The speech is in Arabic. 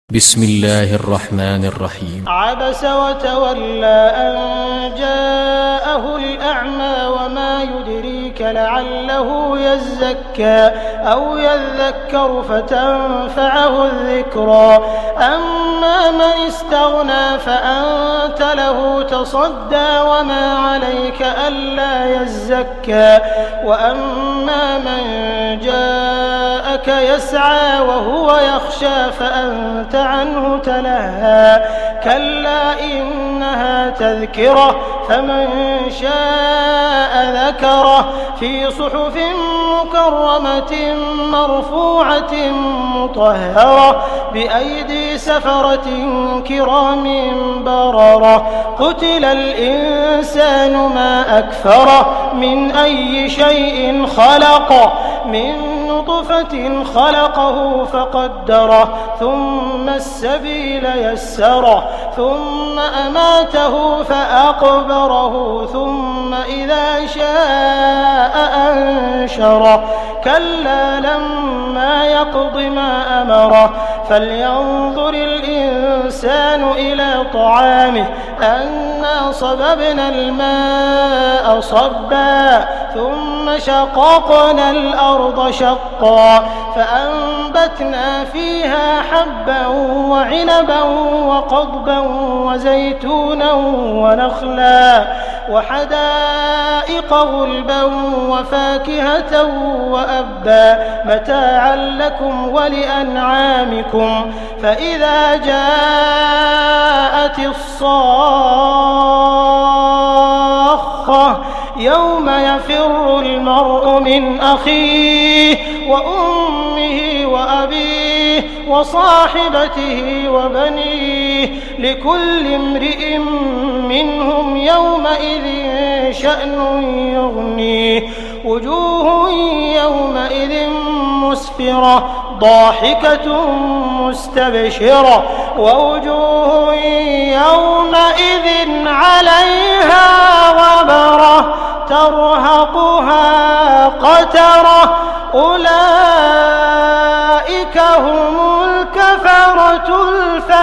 بسم الله الرحمن الرحيم. عبس وتولى أن جاءه الأعمى وما يدريك لعله يزكى أو يذكر فتنفعه الذكرى. أما من استغنى فأنت له تصدى وما عليك ألا يزكى. وأما من جاءك يسعى وهو يخشى فأنت عنه تلهى. كلا إنها تذكرة فمن شاء ذكره في صحف مكرمة مرفوعة مطهرة بأيدي سفرة كرام بررة. قتل الإنسان ما أكفره من أي شيء خلقه من نطفة خلقه فقدره ثم السبيل يسره ثم أماته فأقبره ثم إذا شاء أنشره. كلا لما يقض ما أمره فلينظر الإنسان إلى طعامه أنا صببنا الماء صبا ثم شققنا الأرض شقا فأنبتنا فيها حبا وعنبا وقضبا وزيتونا ونخلا وحدائق غلبا وفاكهة وأبا متاعا لكم ولأنعامكم. فإذا جاءت الصاخة يوم يفر المرء من أخيه وأمه وأبيه وصاحبته وبنيه لكل امرئ منهم يومئذ شأن يغنيه. وجوه يومئذ مسفرة ضاحكة مستبشرة ووجوه يومئذ عليها غبرة ترهقها قترة. أولئك هم الكفرة الفجرة.